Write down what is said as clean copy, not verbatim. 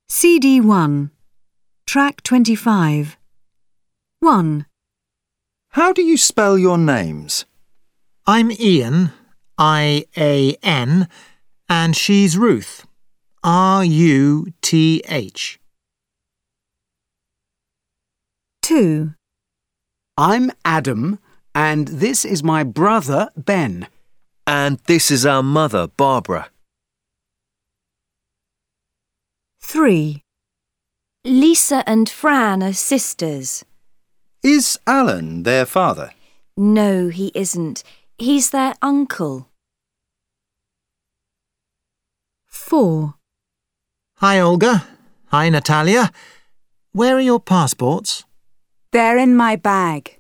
CD1, Track 25. 1. How do you spell your names? I'm Ian, I-A-N, and she's Ruth, R-U-T-H. 2. I'm Adam, and this is my brother, Ben. And this is our mother, Barbara. 3. Lisa and Fran are sisters. Is Alan their father? No, he isn't. He's their uncle. 4. Hi, Olga. Hi, Natalia. Where are your passports? They're in my bag.